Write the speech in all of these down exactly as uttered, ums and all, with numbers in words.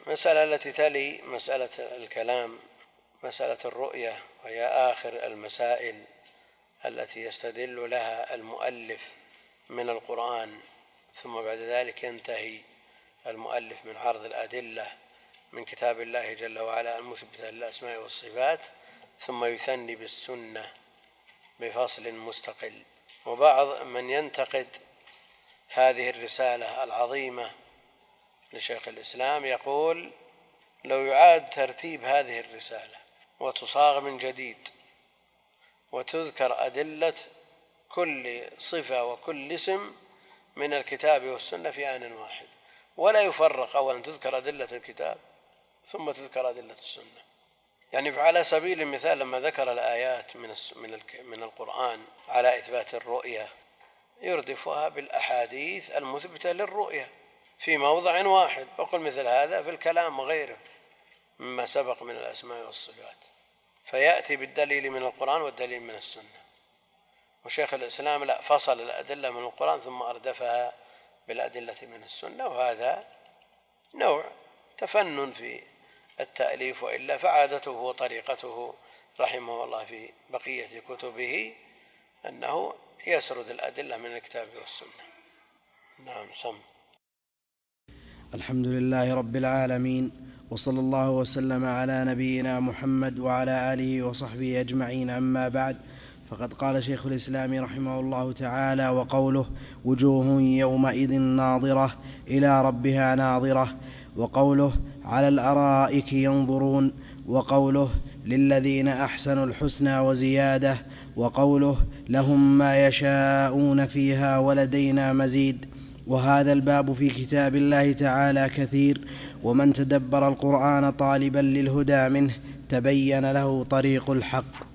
المسألة التي تلي مسألة الكلام مسألة الرؤية، وهي آخر المسائل التي يستدل لها المؤلف من القرآن، ثم بعد ذلك ينتهي المؤلف من عرض الأدلة من كتاب الله جل وعلا المثبتة للأسماء والصفات، ثم يثني بالسنة بفصل مستقل. وبعض من ينتقد هذه الرسالة العظيمة لشيخ الإسلام يقول لو يعاد ترتيب هذه الرسالة وتصاغ من جديد وتذكر أدلة كل صفة وكل اسم من الكتاب والسنة في آن واحد، ولا يفرق، أولا تذكر أدلة الكتاب ثم تذكر أدلة السنة. يعني على سبيل المثال لما ذكر الآيات من القرآن على إثبات الرؤية يردفها بالأحاديث المثبتة للرؤية في موضع واحد، وقل مثل هذا في الكلام وغيره مما سبق من الأسماء والصفات، فيأتي بالدليل من القرآن والدليل من السنة. وشيخ الإسلام لا، فصل الأدلة من القرآن ثم أردفها بالأدلة من السنة، وهذا نوع تفنن في التأليف، وإلا فعادته وطريقته رحمه الله في بقية كتبه أنه يسرد الأدلة من الكتاب والسنة. نعم سم. الحمد لله رب العالمين، وصلى الله وسلم على نبينا محمد وعلى آله وصحبه أجمعين. أما بعد، فقد قال شيخ الإسلام رحمه الله تعالى: وقوله وجوه يومئذ ناظرة إلى ربها ناظرة، وقوله على الأرائك ينظرون، وقوله للذين أحسنوا الحسنى وزيادة، وقوله لهم ما يشاءون فيها ولدينا مزيد. وهذا الباب في كتاب الله تعالى كثير، ومن تدبر القرآن طالبا للهدى منه تبين له طريق الحق.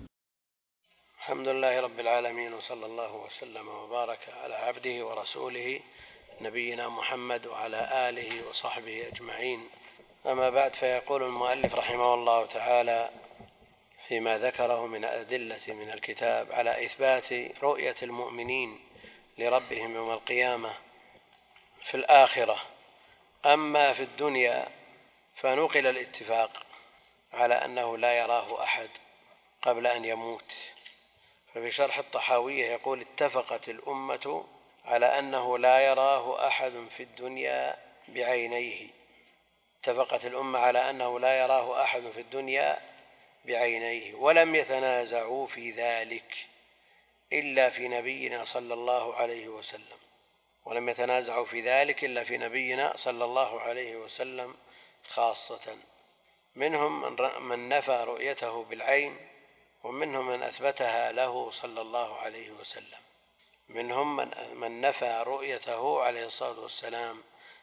الحمد لله رب العالمين، وصلى الله وسلم وبارك على عبده ورسوله نبينا محمد وعلى آله وصحبه أجمعين. أما بعد، فيقول المؤلف رحمه الله تعالى فيما ذكره من أدلة من الكتاب على إثبات رؤية المؤمنين لربهم يوم القيامة في الآخرة. أما في الدنيا فنقل الاتفاق على أنه لا يراه أحد قبل أن يموت. ففي شرح الطحاوية يقول: اتفقت الأمة على أنه لا يراه أحد في الدنيا بعينيه اتفقت الأمة على أنه لا يراه أحد في الدنيا بعينيه، ولم يتنازعوا في ذلك إلا في نبينا صلى الله عليه وسلم ولم يتنازعوا في ذلك إلا في نبينا صلى الله عليه وسلم خاصة. منهم من نفى رؤيته بالعين، ومنهم من أثبتها له صلى الله عليه وسلم. منهم من نفى رؤيته عليه الصلاة والسلام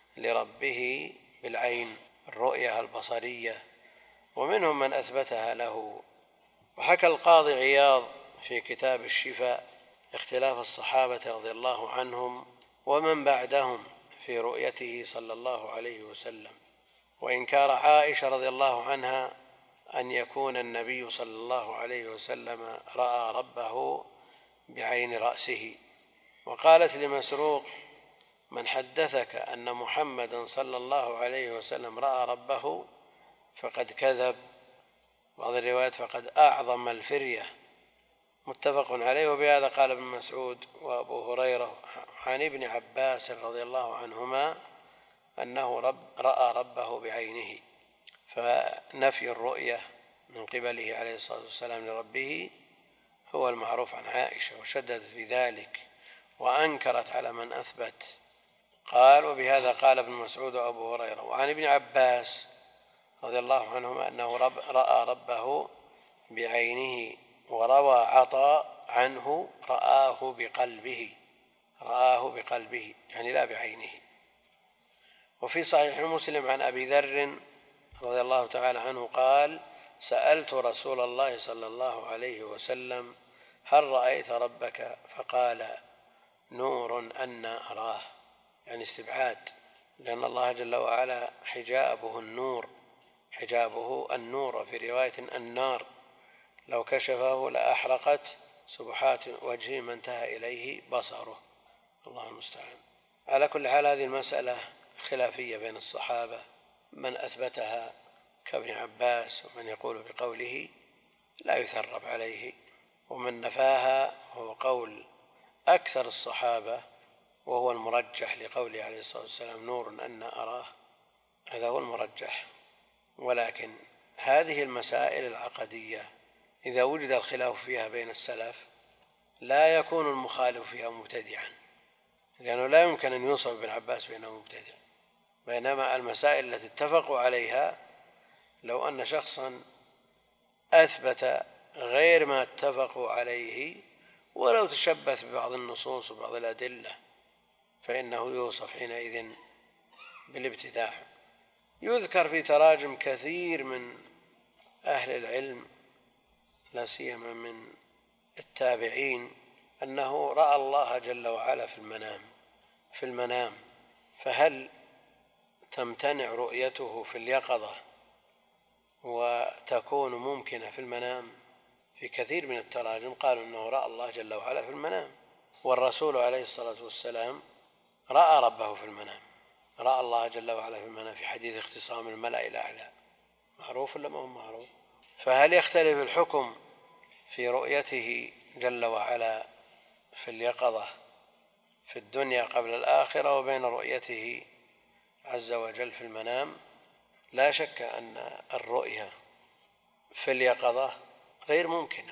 لربه بالعين الرؤية البصرية، ومنهم من أثبتها له. وحكى القاضي عياض في كتاب الشفاء اختلاف الصحابة رضي الله عنهم ومن بعدهم في رؤيته صلى الله عليه وسلم، وإنكار عائشة رضي الله عنها أن يكون النبي صلى الله عليه وسلم رأى ربه بعين رأسه. وقالت لمسروق: من حدثك أن محمدا صلى الله عليه وسلم رأى ربه فقد كذب. بعض الروايات فقد أعظم الفرية. متفق عليه. وبهذا قال ابن مسعود وأبو هريرة عن ابن عباس رضي الله عنهما أنه رب رأى ربه بعينه. فنفي الرؤية من قبله عليه الصلاة والسلام لربه هو المعروف عن عائشة، وشددت في ذلك وأنكرت على من أثبت. قال: وبهذا قال ابن مسعود وأبو هريرة. وعن ابن عباس رضي الله عنهما أنه رب رأى ربه بعينه. وروى عطاء عنه رآه بقلبه رآه بقلبه يعني لا بعينه. وفي صحيح مسلم عن أبي ذر رضي الله تعالى عنه قال: سألت رسول الله صلى الله عليه وسلم: هل رأيت ربك؟ فقال: نور أنا أراه، يعني استبعاد، لأن الله جل وعلا حجابه النور حجابه النور وفي رواية النار، لو كشفه لأحرقت سبحات وجهه ما انتهى إليه بصره. الله المستعان. على كل حال، هذه المسألة خلافية بين الصحابة، من أثبتها كابن عباس ومن يقول بقوله لا يثرب عليه، ومن نفاها هو قول أكثر الصحابة وهو المرجح لقوله عليه الصلاة والسلام نور أنا أراه، هذا هو المرجح. ولكن هذه المسائل العقدية إذا وجد الخلاف فيها بين السلف لا يكون المخالف فيها مبتدعا، لأنه لا يمكن أن يوصف ابن عباس بأنه مبتدع. بينما المسائل التي اتفقوا عليها لو أن شخصا أثبت غير ما اتفقوا عليه ولو تشبث ببعض النصوص وبعض الأدلة فإنه يوصف حينئذ بالابتداع. يذكر في تراجم كثير من أهل العلم لا سيما من التابعين أنه رأى الله جل وعلا في المنام في المنام فهل تمتنع رؤيته في اليقظة وتكون ممكنة في المنام؟ في كثير من التراجم قالوا أنه رأى الله جل وعلا في المنام، والرسول عليه الصلاة والسلام رأى ربه في المنام، رأى الله جل وعلا في المنام في حديث اختصام الملأ الأعلى، معروف ولا ما هو معروف؟ فهل يختلف الحكم في رؤيته جل وعلا في اليقظة في الدنيا قبل الآخرة وبين رؤيته عز وجل في المنام؟ لا شك أن الرؤية في اليقظة غير ممكنة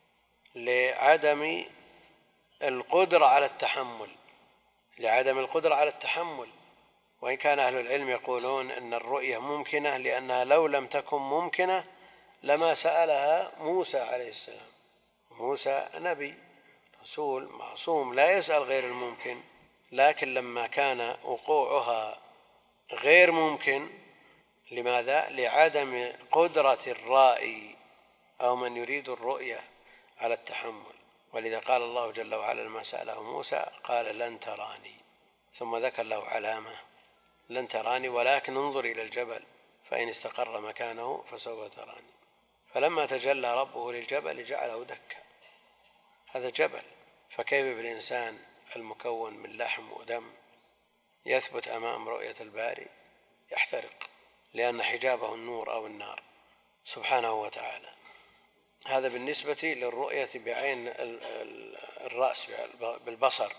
لعدم القدرة على التحمل لعدم القدرة على التحمل وإن كان أهل العلم يقولون أن الرؤية ممكنة لأنها لو لم تكن ممكنة لما سألها موسى عليه السلام. موسى نبي رسول معصوم لا يسأل غير الممكن، لكن لما كان وقوعها غير ممكن لماذا؟ لعدم قدرة الرائي أو من يريد الرؤية على التحمل. ولذا قال الله جل وعلا لما سأله موسى قال لن تراني، ثم ذكر له علامة لن تراني ولكن انظر إلى الجبل فإن استقر مكانه فسوف تراني. فلما تجلى ربه للجبل جعله دكا، هذا جبل، فكيف بالإنسان المكون من لحم ودم يثبت أمام رؤية الباري؟ يحترق لأن حجابه النور أو النار سبحانه وتعالى. هذا بالنسبة للرؤية بعين الرأس بالبصر،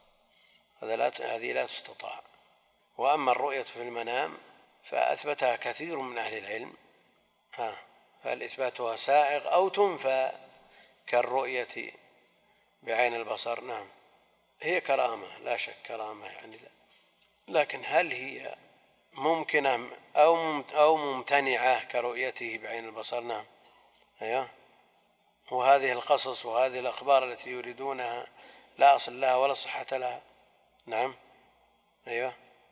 هذه لا تستطاع. وأما الرؤية في المنام فأثبتها كثير من أهل العلم، ها فهل إثباتها سائغ أو تنفى كالرؤية بعين البصر؟ نعم هي كرامة لا شك، كرامة يعني لا. لكن هل هي ممكنة أو ممتنعة كرؤيته بعين البصر؟ نعم أيوه. وهذه القصص وهذه الأخبار التي يريدونها لا أصل لها ولا صحة لها. نعم أيوه.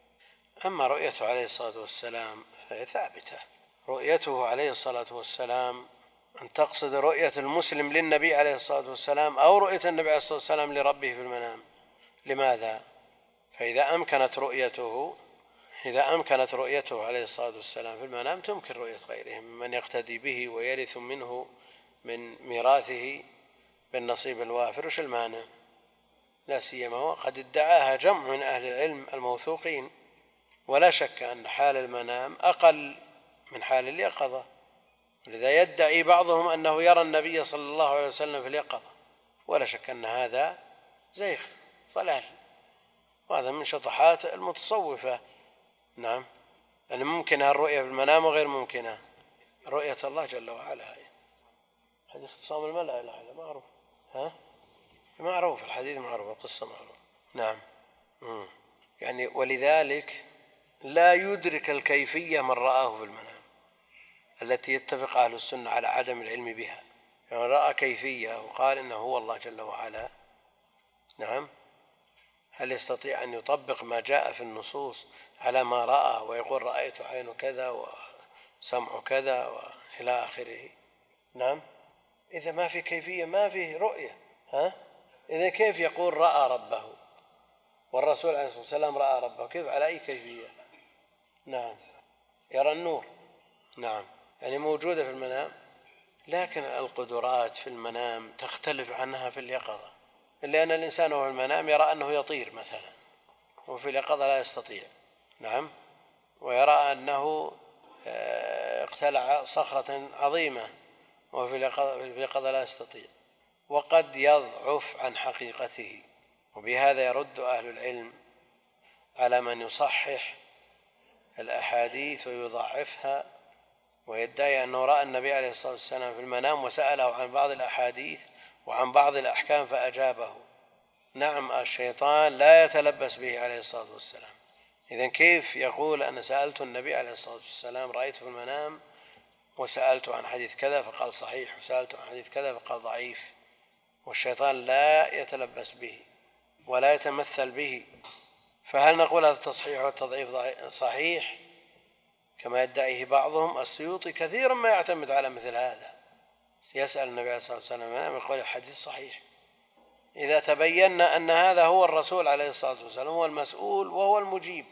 أما رؤيته عليه الصلاة والسلام فهي ثابتة. رؤيته عليه الصلاة والسلام أن تقصد رؤية المسلم للنبي عليه الصلاة والسلام أو رؤية النبي عليه الصلاة والسلام لربه في المنام. لماذا؟ فإذا أمكنت رؤيته إذا أمكنت رؤيته عليه الصلاة والسلام في المنام تمكن رؤية غيرهم من يقتدي به ويرث منه من ميراثه بالنصيب الوافر، وش المانع؟ لا سيما وقد ادعاها جمع من أهل العلم الموثوقين. ولا شك أن حال المنام أقل من حال اليقظة، لذا يدعي بعضهم أنه يرى النبي صلى الله عليه وسلم في اليقظة، ولا شك أن هذا زيغ ضلال، وهذا من شطحات المتصوفة. نعم أن ممكنها الرؤية في المنام وغير ممكنها رؤية الله جل وعلا. هذا اختصام الملأ الأعلى معروف، ها معروف الحديث معروف القصة معروف. نعم مم. يعني ولذلك لا يدرك الكيفية من رآه في المنام التي يتفق أهل السنة على عدم العلم بها. يعني رأى كيفية وقال إنه هو الله جل وعلا، نعم هل يستطيع أن يطبق ما جاء في النصوص على ما رأى ويقول رأيت عين كذا وسمع كذا وإلى آخره؟ نعم إذا ما في كيفية ما فيه رؤية، ها إذا كيف يقول رأى ربه والرسول عليه الصلاة والسلام رأى ربه؟ كيف على أي كيفية؟ نعم يرى النور، نعم يعني موجودة في المنام، لكن القدرات في المنام تختلف عنها في اليقظة، لأن الإنسان وهو في المنام يرى أنه يطير مثلا وفي اليقظة لا يستطيع، نعم، ويرى أنه اقتلع صخرة عظيمة وفي اليقظة لا يستطيع، وقد يضعف عن حقيقته. وبهذا يرد أهل العلم على من يصحح الأحاديث ويضعفها ويدعي أنه رأى النبي عليه الصلاة والسلام في المنام وسأله عن بعض الأحاديث وعن بعض الأحكام فأجابه. نعم، الشيطان لا يتلبس به عليه الصلاة والسلام. إذن كيف يقول أنا سألت النبي عليه الصلاة والسلام رأيته في المنام وسألته عن حديث كذا فقال صحيح، وسألته عن حديث كذا فقال ضعيف، والشيطان لا يتلبس به ولا يتمثل به؟ فهل نقول هذا التصحيح والتضعيف صحيح كما يدعيه بعضهم؟ السيوطي كثيرا ما يعتمد على مثل هذا، يسأل النبي عليه الصلاة والسلام يقول الحديث صحيح. إذا تبينا أن هذا هو الرسول عليه الصلاة والسلام هو المسؤول وهو المجيب،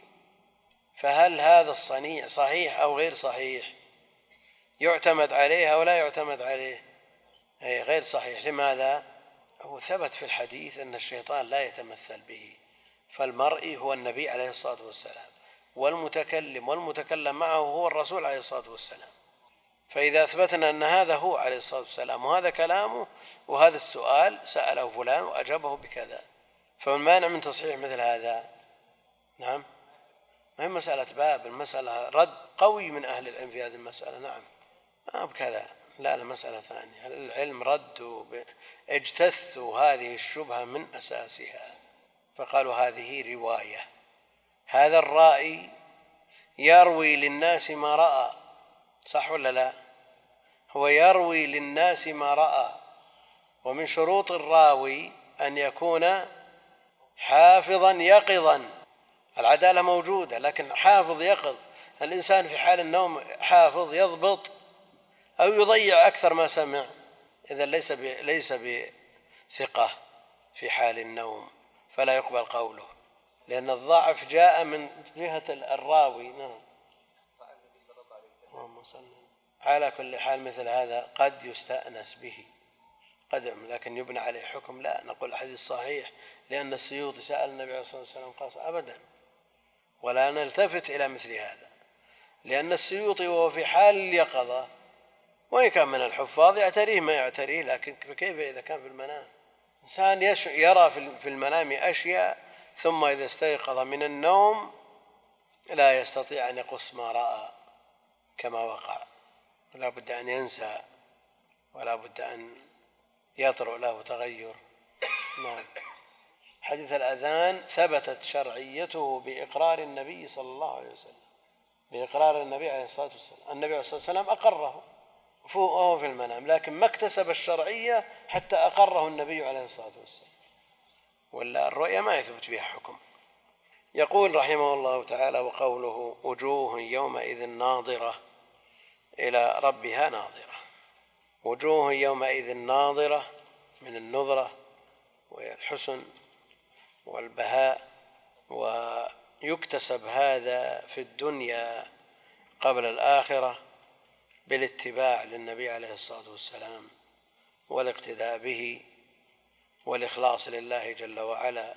فهل هذا الصنيع صحيح أو غير صحيح؟ يعتمد عليه أو لا يعتمد عليه؟ أي غير صحيح. لماذا؟ هو ثبت في الحديث أن الشيطان لا يتمثل به، فالمرئي هو النبي عليه الصلاة والسلام، والمتكلم والمتكلم معه هو الرسول عليه الصلاة والسلام. فإذا أثبتنا أن هذا هو عليه الصلاة والسلام وهذا كلامه وهذا السؤال سأله فلان وأجابه بكذا، فمن مانع من تصحيح مثل هذا؟ نعم، ما هي مسألة باب، المسألة رد قوي من أهل العلم في هذه المسألة. نعم، ما بكذا، لا لا، مسألة ثانية. العلم ردوا اجتثوا هذه الشبهة من أساسها، فقالوا هذه رواية، هذا الرائي يروي للناس ما رأى، صح ولا لا؟ هو يروي للناس ما رأى، ومن شروط الراوي أن يكون حافظا يقظا. العدالة موجودة لكن حافظ يقظ. الإنسان في حال النوم حافظ يضبط أو يضيع أكثر ما سمع، إذا ليس ليس بثقة في حال النوم فلا يقبل قوله، لأن الضعف جاء من جهة الراوي. نعم، على كل حال مثل هذا قد يستأنس به قدم، لكن يبنى عليه حكم لا، نقول الحديث صحيح لأن السيوطي سأل النبي عليه الصلاة والسلام قال أبدا، ولا نلتفت إلى مثل هذا، لأن السيوطي وهو في حال اليقظة وإن كان من الحفاظ يعتريه ما يعتريه، لكن كيف إذا كان في المنام؟ إنسان يرى في المنام أشياء ثم إذا استيقظ من النوم لا يستطيع أن يقص ما رأى كما وقع، ولا بد أن ينسى ولا بد أن يطرأ له تغير. نعم. حديث الأذان ثبتت شرعيته بإقرار النبي صلى الله عليه وسلم، بإقرار النبي عليه الصلاة والسلام. النبي عليه الصلاة والسلام أقره وهو في المنام، لكن ما اكتسب الشرعية حتى أقره النبي عليه الصلاة والسلام، ولا الرؤيا ما يثبت بها حكم. يقول رحمه الله تعالى: وقوله وجوه يومئذ ناظرة إلى ربها ناظرة. وجوه يومئذ ناظرة من النظرة والحسن والبهاء، ويكتسب هذا في الدنيا قبل الآخرة بالاتباع للنبي عليه الصلاة والسلام والاقتداء به والإخلاص لله جل وعلا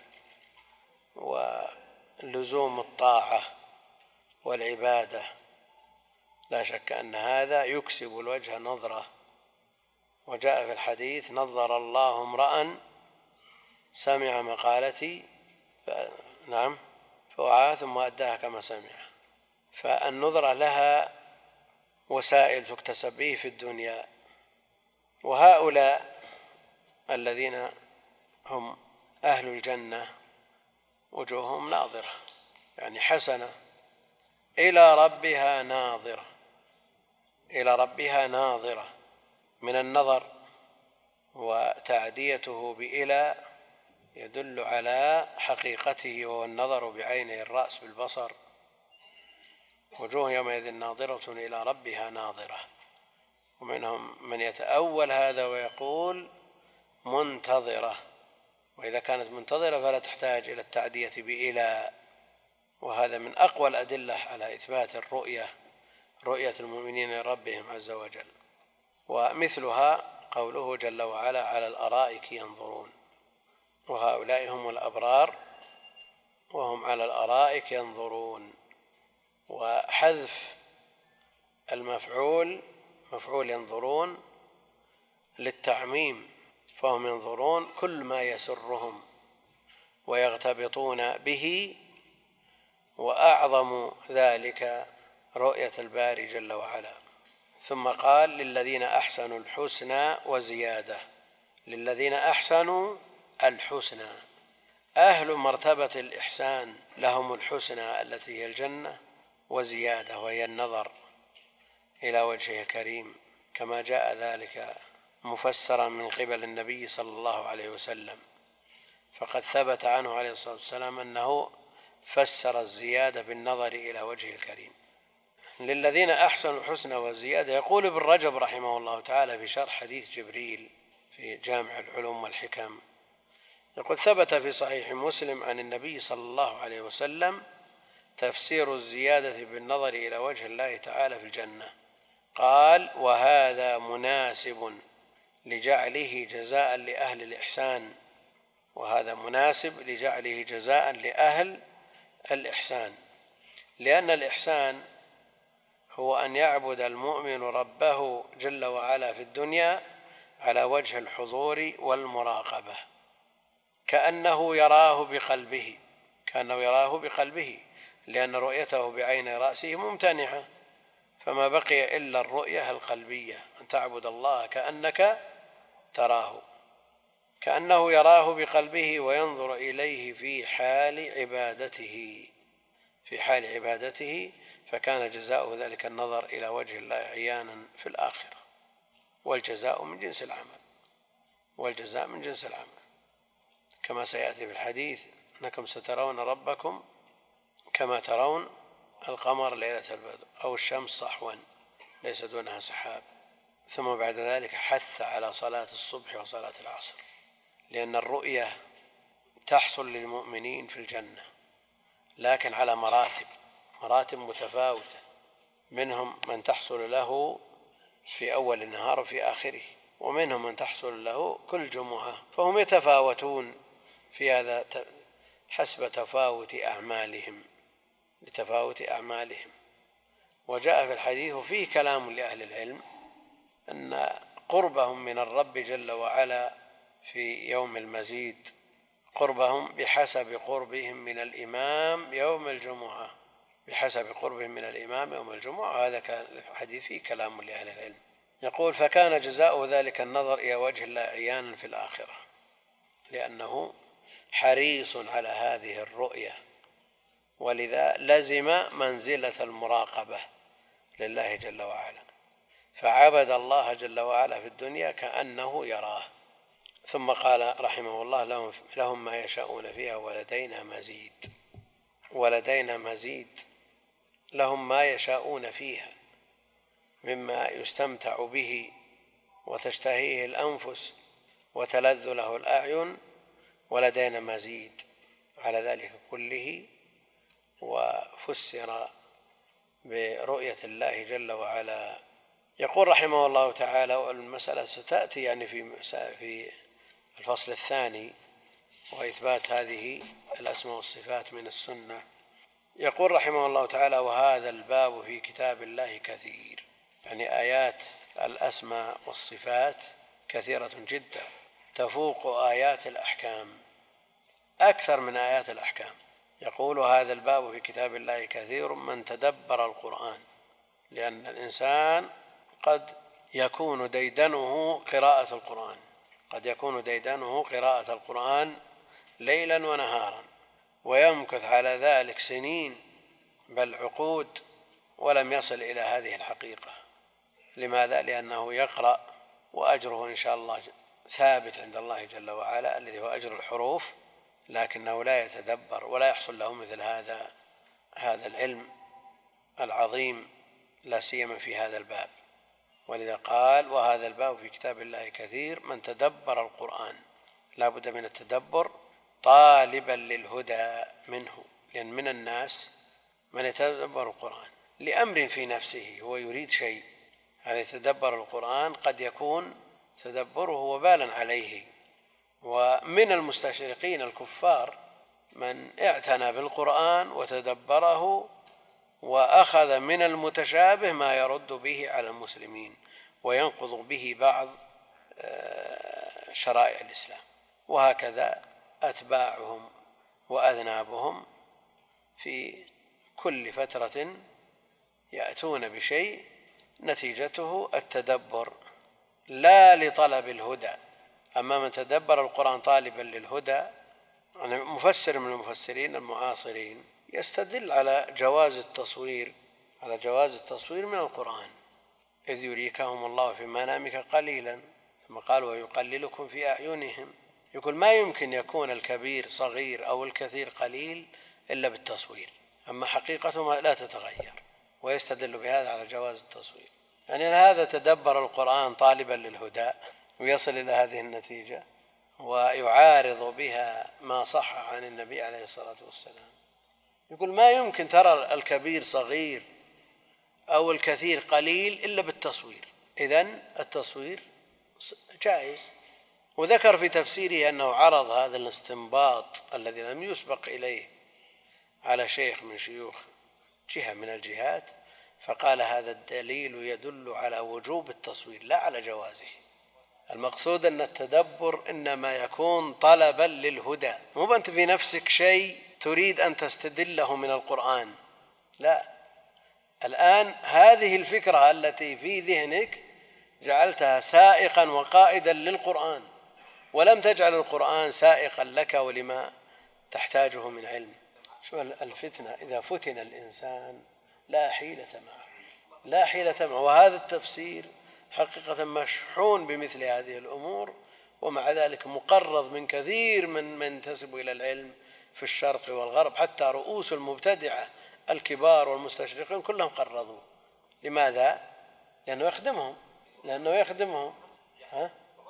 ولزوم الطاعة والعبادة. لا شك أن هذا يكسب الوجه نظرة، وجاء في الحديث: نظر الله امرأ سمع مقالتي ف... نعم فوعاها ثم أداها كما سمع. فالنظرة لها وسائل تكتسب به في الدنيا. وهؤلاء الذين هم أهل الجنة وجوههم ناظرة، يعني حسنة، إلى ربها ناظرة، إلى ربها ناظرة من النظر، وتعديته بإلى يدل على حقيقته وهو النظر بعينه الرأس بالبصر. وجوه يومئذ ناظرة إلى ربها ناظرة. ومنهم من يتأول هذا ويقول منتظرة، وإذا كانت منتظرة فلا تحتاج إلى التعدية بإلى، وهذا من أقوى الأدلة على إثبات الرؤية، رؤية المؤمنين لربهم عز وجل. ومثلها قوله جل وعلا: على الأرائك ينظرون. وهؤلاء هم الأبرار وهم على الأرائك ينظرون. وحذف المفعول مفعول ينظرون للتعميم، فهم ينظرون كل ما يسرهم ويغتبطون به، وأعظم ذلك رؤية الباري جل وعلا. ثم قال للذين أحسنوا الحسنى وزيادة. للذين أحسنوا الحسنى، أهل مرتبة الإحسان لهم الحسنى التي هي الجنة، وزيادة وهي النظر إلى وجهه الكريم، كما جاء ذلك مفسرا من قبل النبي صلى الله عليه وسلم، فقد ثبت عنه عليه الصلاة والسلام أنه فسر الزيادة بالنظر إلى وجهه الكريم. للذين أحسنوا الحسنى والزيادة. يقول ابن رجب رحمه الله تعالى في شرح حديث جبريل في جامع العلوم والحكم، يقول ثبت في صحيح مسلم عن النبي صلى الله عليه وسلم تفسير الزيادة بالنظر إلى وجه الله تعالى في الجنة. قال: وهذا مناسب لجعله جزاء لأهل الإحسان وهذا مناسب لجعله جزاء لأهل الإحسان، لأن الإحسان هو أن يعبد المؤمن ربه جل وعلا في الدنيا على وجه الحضور والمراقبة، كأنه يراه بقلبه كأنه يراه بقلبه لأن رؤيته بعين رأسه ممتنعة، فما بقي إلا الرؤية القلبية، أن تعبد الله كأنك تراه، كأنه يراه بقلبه وينظر إليه في حال عبادته في حال عبادته فكان جزاؤه ذلك النظر إلى وجه الله عيانا في الآخرة. والجزاء من جنس العمل والجزاء من جنس العمل كما سيأتي في الحديث: أنكم سترون ربكم كما ترون القمر ليلة البدر أو الشمس صحوا ليس دونها سحاب. ثم بعد ذلك حث على صلاة الصبح وصلاة العصر، لأن الرؤية تحصل للمؤمنين في الجنة لكن على مراتب مراتب متفاوتة، منهم من تحصل له في أول النهار وفي آخره، ومنهم من تحصل له كل جمعة، فهم يتفاوتون في هذا حسب تفاوت أعمالهم لتفاوت أعمالهم. وجاء في الحديث فيه كلام لأهل العلم أن قربهم من الرب جل وعلا في يوم المزيد قربهم بحسب قربهم من الإمام يوم الجمعة بحسب قربهم من الإمام يوم الجمعة. هذا الحديث فيه كلام لأهل العلم. يقول: فكان جزاء ذلك النظر إلى وجه الله عيانا في الآخرة، لأنه حريص على هذه الرؤية، ولذا لزم منزلة المراقبة لله جل وعلا، فعبد الله جل وعلا في الدنيا كأنه يراه. ثم قال رحمه الله: لهم, لهم ما يشاءون فيها ولدينا مزيد. ولدينا مزيد، لهم ما يشاءون فيها مما يستمتع به وتشتهيه الأنفس وتلذ له الأعين، ولدينا مزيد على ذلك كله. وفسر برؤية الله جل وعلا. يقول رحمه الله تعالى، والمسألة ستأتي يعني في في الفصل الثاني وإثبات هذه الأسماء والصفات من السنة. يقول رحمه الله تعالى: وهذا الباب في كتاب الله كثير، يعني آيات الأسماء والصفات كثيرة جدا تفوق آيات الأحكام أكثر من آيات الأحكام. يقول: هذا الباب في كتاب الله كثير من تدبر القرآن، لأن الإنسان قد يكون ديدنه قراءة القرآن قد يكون ديدنه قراءة القرآن ليلا ونهارا، ويمكث على ذلك سنين بل عقود ولم يصل إلى هذه الحقيقة. لماذا؟ لأنه يقرأ وأجره إن شاء الله ثابت عند الله جل وعلا الذي هو أجر الحروف، لكنه لا يتدبر ولا يحصل له مثل هذا هذا العلم العظيم، لا سيما في هذا الباب. ولذا قال: وهذا الباب في كتاب الله كثير من تدبر القرآن. لا بد من التدبر طالبا للهدى منه، لأن من الناس من يتدبر القرآن لأمر في نفسه، هو يريد شيء، هذا يتدبر القرآن قد يكون تدبره وبالا عليه. ومن المستشرقين الكفار من اعتنى بالقرآن وتدبره وأخذ من المتشابه ما يرد به على المسلمين وينقض به بعض شرائع الإسلام. وهكذا أتباعهم وأذنابهم في كل فترة يأتون بشيء نتيجته التدبر لا لطلب الهدى. أما من تدبر القرآن طالبا للهدى، يعني مفسر من المفسرين المعاصرين يستدل على جواز التصوير على جواز التصوير من القرآن، إذ يريكهم الله في منامك قليلا ثم قال ويقللكم في أعينهم. يقول ما يمكن يكون الكبير صغير أو الكثير قليل إلا بالتصوير، أما حقيقته لا تتغير، ويستدل بهذا على جواز التصوير. يعني هذا تدبر القرآن طالبا للهدى ويصل إلى هذه النتيجة ويعارض بها ما صح عن النبي عليه الصلاة والسلام. يقول ما يمكن ترى الكبير صغير أو الكثير قليل إلا بالتصوير، إذن التصوير جائز. وذكر في تفسيره أنه عرض هذا الاستنباط الذي لم يسبق إليه على شيخ من شيوخ جهة من الجهات، فقال هذا الدليل يدل على وجوب التصوير لا على جوازه. المقصود أن التدبر إنما يكون طلبا للهدى، مو أنت في نفسك شيء تريد أن تستدله من القرآن، لا. الآن هذه الفكرة التي في ذهنك جعلتها سائقا وقائدا للقرآن، ولم تجعل القرآن سائقا لك ولما تحتاجه من علم. شو الفتنة؟ إذا فتن الإنسان لا حيلة معه، لا حيلة معه. وهذا التفسير حقيقة مشحون بمثل هذه الأمور، ومع ذلك مقرض من كثير من من ينتسب إلى العلم في الشرق والغرب، حتى رؤوس المبتدعة الكبار والمستشرقين كلهم قرضوا. لماذا؟ لأنه يخدمهم لأنه يخدمهم ها؟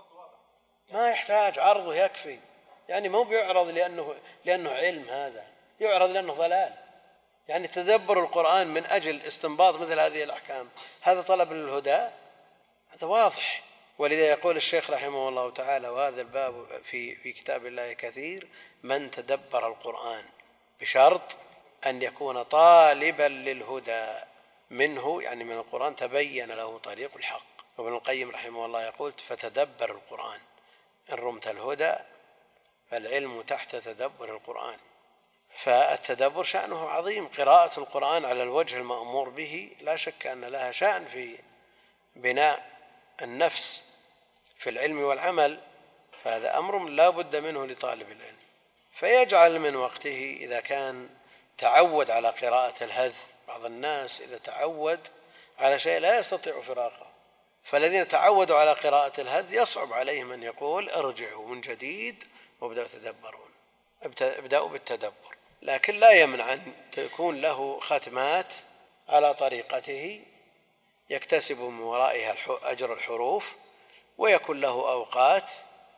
ما يحتاج عرضه، يكفي. يعني مو بيعرض لأنه لأنه علم، هذا يعرض لأنه ضلال. يعني تدبر القرآن من أجل استنباط مثل هذه الأحكام هذا طلب للهدى، هذا واضح. ولذا يقول الشيخ رحمه الله تعالى، وهذا الباب في في كتاب الله كثير، من تدبر القرآن بشرط أن يكون طالبا للهدى منه، يعني من القرآن تبين له طريق الحق. وابن القيم رحمه الله يقول فتدبر القرآن إن رمت الهدى، فالعلم تحت تدبر القرآن. فالتدبر شأنه عظيم. قراءة القرآن على الوجه المأمور به لا شك أن لها شأن في بناء النفس في العلم والعمل، فهذا أمر لا بد منه لطالب العلم. فيجعل من وقته إذا كان تعود على قراءة الهذ. بعض الناس إذا تعود على شيء لا يستطيع فراقه، فالذين تعودوا على قراءة الهذ يصعب عليهم أن يقول ارجعوا من جديد وابدأوا تدبرون، ابدأوا بالتدبر. لكن لا يمنع أن تكون له ختمات على طريقته يكتسب من ورائها أجر الحروف، ويكون له أوقات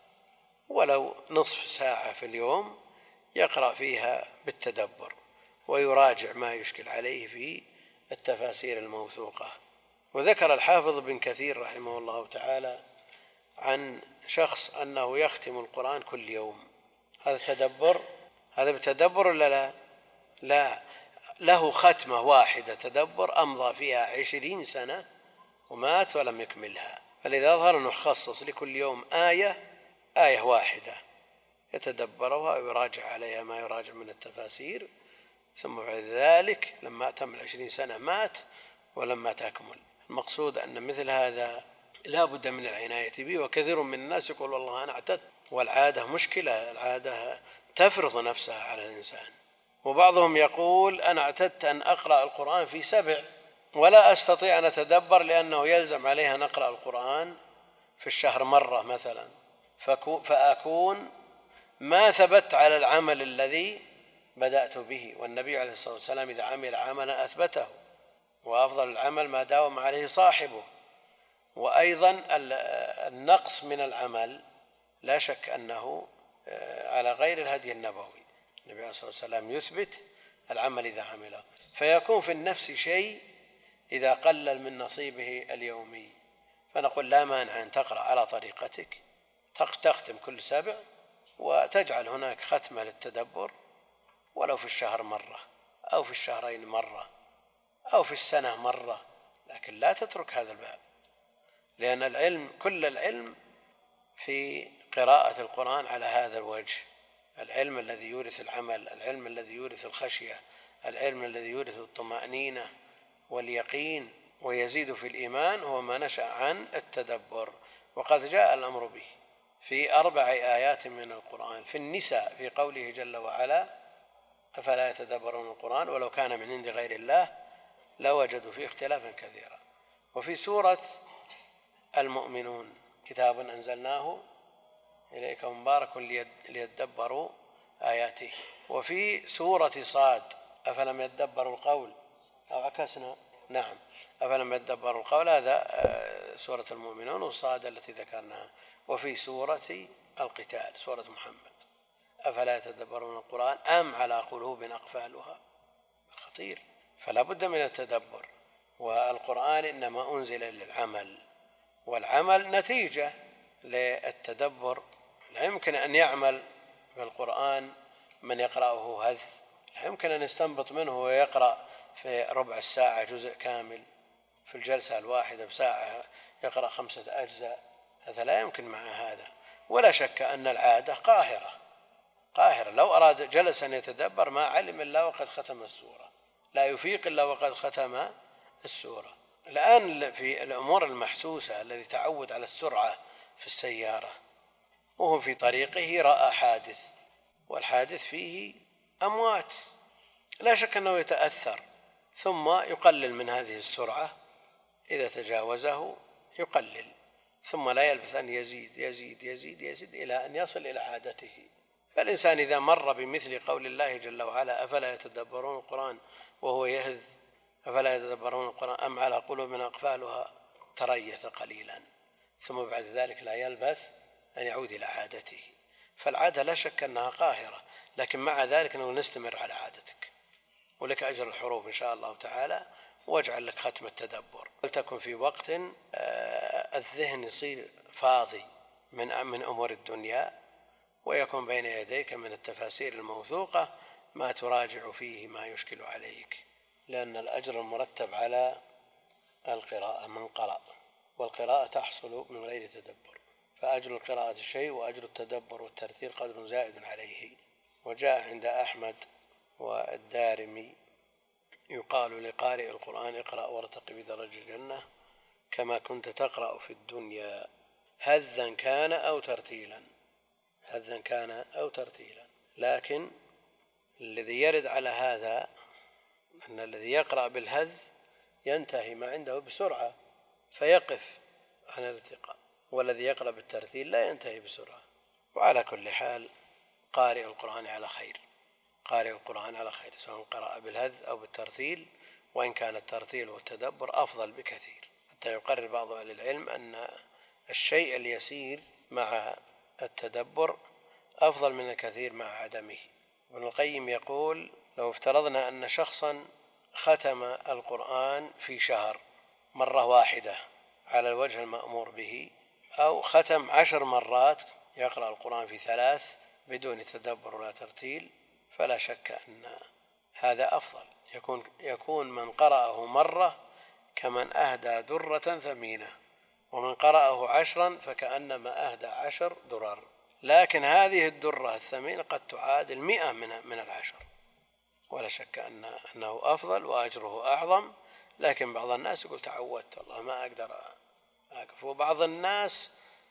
ولو نصف ساعة في اليوم يقرأ فيها بالتدبر ويراجع ما يشكل عليه في التفاسير الموثوقة. وذكر الحافظ بن كثير رحمه الله تعالى عن شخص أنه يختم القرآن كل يوم. هذا تدبر؟ هذا بتدبر ولا لا؟ لا، له ختمة واحدة تدبر أمضى فيها عشرين سنة ومات ولم يكملها. فلذا ظهر أنه خصص لكل يوم آية آية واحدة يتدبرها ويراجع عليها ما يراجع من التفاسير، ثم بعد ذلك لما تم العشرين سنة مات ولما تكمل. المقصود أن مثل هذا لا بد من العناية به. وكثير من الناس يقول والله أنا اعتدت، والعادة مشكلة، العادة تفرض نفسها على الإنسان. وبعضهم يقول أنا اعتدت أن أقرأ القرآن في سبع ولا أستطيع أن أتدبر لأنه يلزم عليها أن أقرأ القرآن في الشهر مرة مثلا، فأكون ما ثبت على العمل الذي بدأت به. والنبي عليه الصلاة والسلام إذا عمل عملا أثبته، وأفضل العمل ما داوم عليه صاحبه. وأيضا النقص من العمل لا شك أنه على غير الهدي النبوي. النبي عليه الصلاة والسلام يثبت العمل إذا عمله، فيكون في النفس شيء إذا قلل من نصيبه اليومي. فنقول لا مانع أن تقرأ على طريقتك، تختم كل سبع وتجعل هناك ختمة للتدبر ولو في الشهر مرة أو في الشهرين مرة، أو في السنة مرة، لكن لا تترك هذا الباب، لأن العلم كل العلم في قراءة القرآن على هذا الوجه، العلم الذي يورث العمل، العلم الذي يورث الخشية، العلم الذي يورث الطمأنينة واليقين ويزيد في الإيمان، هو ما نشأ عن التدبر، وقد جاء الأمر به في أربع آيات من القرآن. في النساء في قوله جل وعلا: أفلا يتدبرون القرآن ولو كان من عند غير الله لوجدوا فيه اختلافا كثيرا. وفي سورة المؤمنون: كتاب أنزلناه إليك مبارك ليدبروا آياته. وفي سورة صاد: أفلم يدبروا القول، أو عكسنا، نعم، أفلم يدبروا القول، هذا سورة المؤمنون، وصاد التي ذكرناها. وفي سورة القتال سورة محمد: أفلا يتدبرون القرآن أم على قلوب أقفالها. خطير، فلا بد من التدبر. والقرآن إنما أنزل للعمل، والعمل نتيجة للتدبر. لا يمكن أن يعمل بالقرآن من يقرأه هذ، لا يمكن أن يستنبط منه ويقرأ في ربع الساعة جزء كامل، في الجلسة الواحدة بساعة يقرأ خمسة أجزاء، هذا لا يمكن مع هذا. ولا شك أن العادة قاهرة قاهرة، لو أراد جلس أن يتدبر ما علم إلا وقد ختم السورة، لا يفيق إلا وقد ختم السورة. الآن في الأمور المحسوسة الذي تعود على السرعة في السيارة وهو في طريقه رأى حادث، والحادث فيه أموات، لا شك أنه يتأثر، ثم يقلل من هذه السرعة، إذا تجاوزه يقلل، ثم لا يلبث أن يزيد يزيد يزيد يزيد إلى أن يصل إلى عادته. فالإنسان إذا مر بمثل قول الله جل وعلا: أفلا يتدبرون القرآن وهو يهذ، أفلا يتدبرون القرآن أم على قلوب أقفالها، تريث قليلا، ثم بعد ذلك لا يلبث أن يعود إلى عادته. فالعادة لا شك أنها قاهرة، لكن مع ذلك نقول نستمر على عادتك، ولك أجر الحروف إن شاء الله تعالى، واجعل لك ختم التدبر، ولتكن في وقت الذهن يصير فاضي من من أمور الدنيا، ويكون بين يديك من التفاسير الموثوقة ما تراجع فيه ما يشكل عليك، لأن الأجر المرتب على القراءة من قرأ، والقراءة تحصل من غير تدبر، فأجر القراءة شيء وأجر التدبر والترتيل قدر زائد عليه. وجاء عند أحمد والدارمي: يقال لقارئ القرآن: اقرأ وارتقي بدرج الجنة كما كنت تقرأ في الدنيا، هزا كان أو ترتيلا، هزا كان أو ترتيلا. لكن الذي يرد على هذا أن الذي يقرأ بالهز ينتهي ما عنده بسرعة فيقف عن الارتقاء، والذي يقرأ بالترتيل لا ينتهي بسرعة. وعلى كل حال قارئ القرآن على خير، قارئ القرآن على خير سواء قرأ بالهز أو بالترتيل، وإن كان الترتيل والتدبر أفضل بكثير، حتى يقرر بعض أهل العلم أن الشيء اليسير مع التدبر أفضل من الكثير مع عدمه. ابن القيم يقول: لو افترضنا أن شخصا ختم القرآن في شهر مرة واحدة على الوجه المأمور به، أو ختم عشر مرات يقرأ القرآن في ثلاث بدون تدبر ولا ترتيل، فلا شك أن هذا أفضل، يكون, يكون من قرأه مرة كمن أهدى درة ثمينة، ومن قرأه عشرا فكأنما أهدى عشر درر. لكن هذه الدرة الثمينة قد تعادل مئة من العشر، ولا شك أن أنه أفضل وأجره أعظم. لكن بعض الناس يقول: تعودت والله ما أقدر أقف. وبعض الناس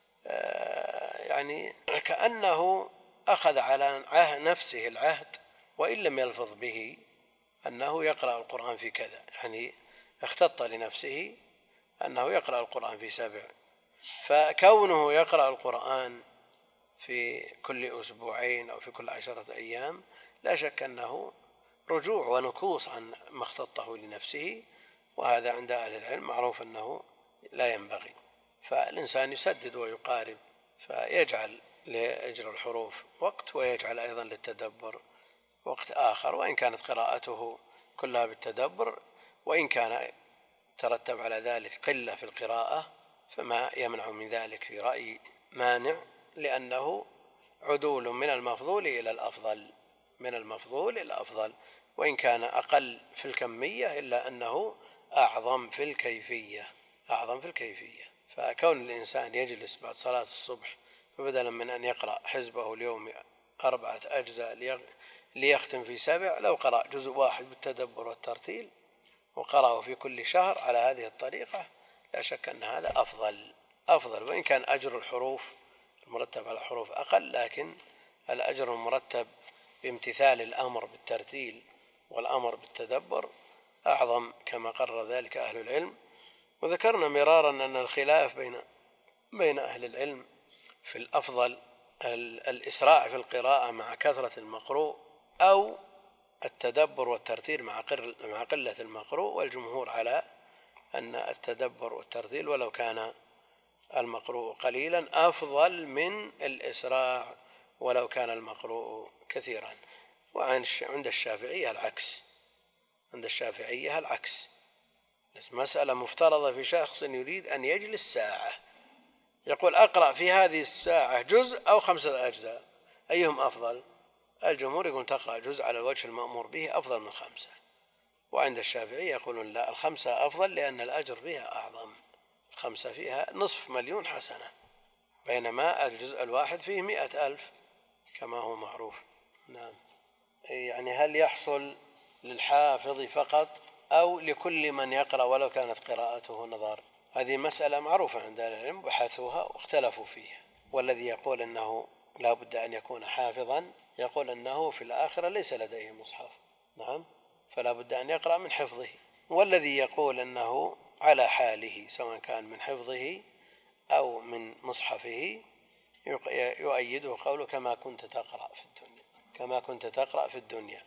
يعني كأنه أخذ على نفسه العهد وإن لم يلفظ به أنه يقرأ القرآن في كذا، يعني اختط لنفسه أنه يقرأ القرآن في سبع، فكونه يقرأ القرآن في كل أسبوعين أو في كل عشرة أيام لا شك أنه رجوع ونكوص عن ما اختطه لنفسه، وهذا عند أهل العلم معروف أنه لا ينبغي. فالإنسان يسدد ويقارب، فيجعل لأجر الحروف وقت، ويجعل أيضا للتدبر وقت آخر، وإن كانت قراءته كلها بالتدبر، وإن كان ترتب على ذلك قلة في القراءة فما يمنع من ذلك في رأي مانع، لأنه عدول من المفضول إلى الأفضل، من المفضول إلى الأفضل. وإن كان أقل في الكمية إلا أنه أعظم في الكيفية أعظم في الكيفية فكون الإنسان يجلس بعد صلاة الصبح فبدلا من أن يقرأ حزبه اليوم أربعة أجزاء ليختم في سبع لو قرأ جزء واحد بالتدبر والترتيل وقرأه في كل شهر على هذه الطريقة لا شك أن هذا أفضل أفضل وإن كان أجر الحروف المرتب على الحروف أقل لكن الأجر المرتب بامتثال الأمر بالترتيل والأمر بالتدبر أعظم كما قرر ذلك أهل العلم. وذكرنا مرارا أن الخلاف بين بين أهل العلم في الأفضل الإسراع في القراءة مع كثرة المقروء أو التدبر والترتيل مع قلة المقروء، والجمهور على أن التدبر والترتيل ولو كان المقروء قليلا أفضل من الإسراع ولو كان المقروء كثيرا. وعند الشافعية العكس عند الشافعية العكس مسألة مفترضة في شخص يريد أن يجلس ساعة يقول أقرأ في هذه الساعة جزء أو خمسة أجزاء أيهم أفضل؟ الجمهور يقول تقرأ جزء على الوجه المأمور به أفضل من خمسة، وعند الشافعية يقولون لا الخمسة أفضل لأن الأجر فيها أعظم، الخمسة فيها نصف مليون حسنة بينما الجزء الواحد فيه مئة ألف كما هو معروف. نعم. يعني هل يحصل للحافظ فقط أو لكل من يقرأ ولو كانت قراءته نظر؟ هذه مسألة معروفة عند أهل العلم بحثوها واختلفوا فيها، والذي يقول أنه لا بد أن يكون حافظا يقول أنه في الآخرة ليس لديه مصحف، نعم، فلا بد أن يقرأ من حفظه، والذي يقول أنه على حاله سواء كان من حفظه أو من مصحفه يؤيده قوله كما كنت تقرأ في الدنيا كما كنت تقرأ في الدنيا.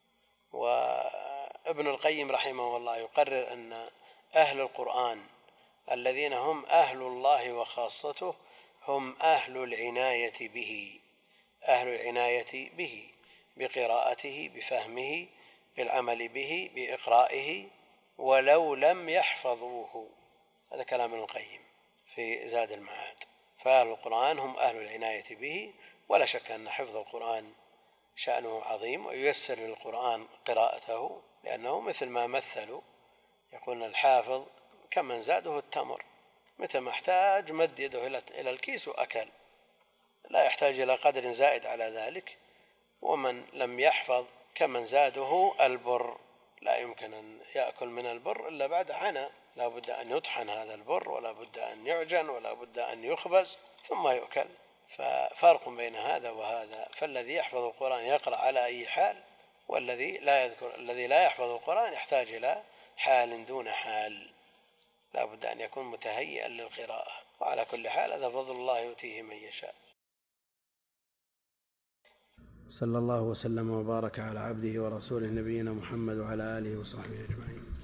وابن القيم رحمه الله يقرر أن أهل القرآن الذين هم أهل الله وخاصته هم أهل العناية به أهل العناية به بقراءته بفهمه بالعمل به بإقرائه ولو لم يحفظوه. هذا كلام ابن القيم في زاد المعاد. فأهل القرآن هم أهل العناية به، ولا شك أن حفظ القرآن شأنه عظيم وييسر للقرآن قراءته، لأنه مثل ما مثلوا يقولون الحافظ كمن زاده التمر، متى ما احتاج مد يده إلى الكيس وأكل، لا يحتاج إلى قدر زائد على ذلك. ومن لم يحفظ كمن زاده البر، لا يمكن أن يأكل من البر إلا بعد عنى، لا بد أن يطحن هذا البر ولا بد أن يعجن ولا بد أن يخبز ثم يؤكل، ففرق بين هذا وهذا. فالذي يحفظ القرآن يقرأ على أي حال، والذي لا يذكر الذي لا يحفظ القرآن يحتاج إلى حال دون حال، لا بد أن يكون متهيئا للقراءة. وعلى كل حال هذا فضل الله يؤتيه من يشاء. صلى الله وسلم وبارك على عبده ورسوله نبينا محمد وعلى آله وصحبه أجمعين.